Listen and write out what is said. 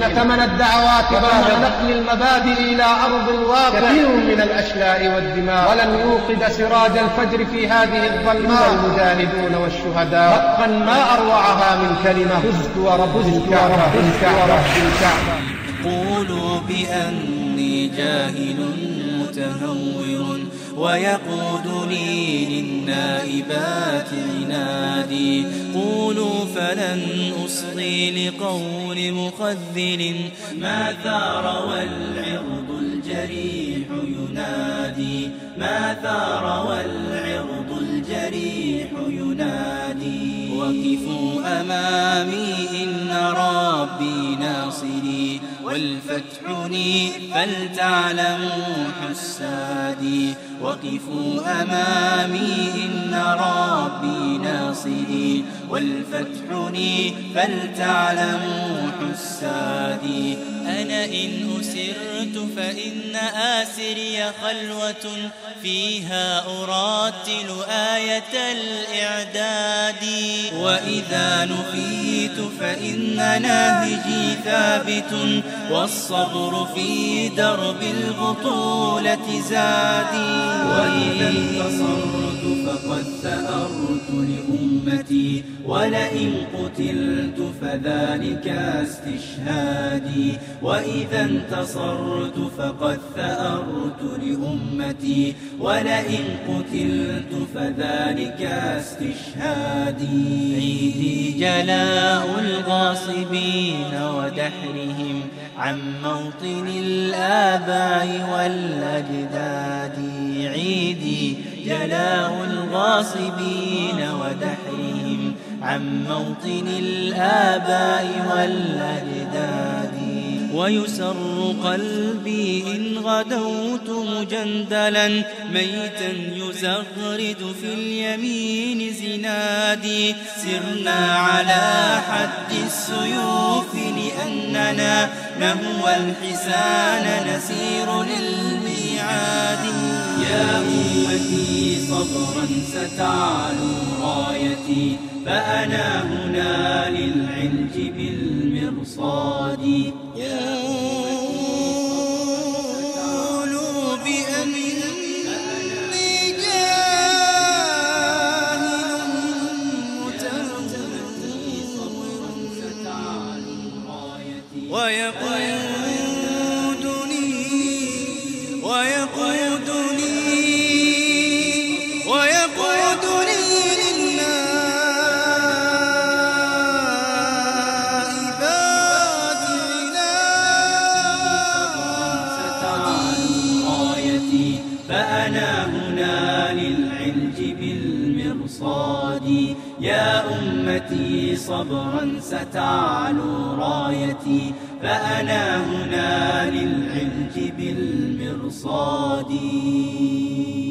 إن ثمن الدعوات ثمن نقل المبادئ إلى أرض الواقع كثير من الأشلاء والدماء، ولن يوقد سراج الفجر في هذه الظلماء المجاهدون والشهداء. حقا ما أروعها من كلمة فزت ورب الكعبة. قولوا بأني جاهل متهور ويقود لي للنائبات عنادي. قولوا فلن أصغي لقول مخذل ما ثار والعرض الجريح ينادي. ما ثار والعرض الجريح ينادي. وقفوا أمامي إن ربي ناصري والفتح لي فلتعلموا حسادي. وقفوا أمامي إن ربي ناصري والفتح لي فلتعلموا حسادي. أنا إن أسرت فإن آسري خلوة فيها أراتل آية الإعداد. وإذا نفيت فإن ناهجي ثابت والصبر في درب البطولة زادي. وإذا انتصرت فقد ثأرت لأمتي ولئن قتلت فذلك استشهادي. وإذا انتصرت فقد ثأرت لأمتي ولئن قتلت فذلك استشهادي. عيدي جلاء الغاصبين ودحرهم عن موطن الآباء والأجداد. عيدي جلاء الغاصبين ودحرهم عن موطن الآباء والأجداد. ويسر قلبي إن غدوت مجندلا ميتا يزغرد في اليمين زنادي. سرنا على حد السيوف لأننا نهوى الحسان نسير للميعاد. يا أمتي صبرا ستعلو رايتي فأنا هنا للعلج بالمرصاد. قولوا بأني جاهل متهور ويقودني للنائبات عنادي. فأنا هنا للعلج بالمرصاد. يا أمتي صبرا ستعلو رايتي فأنا هنا للعلج بالمرصاد.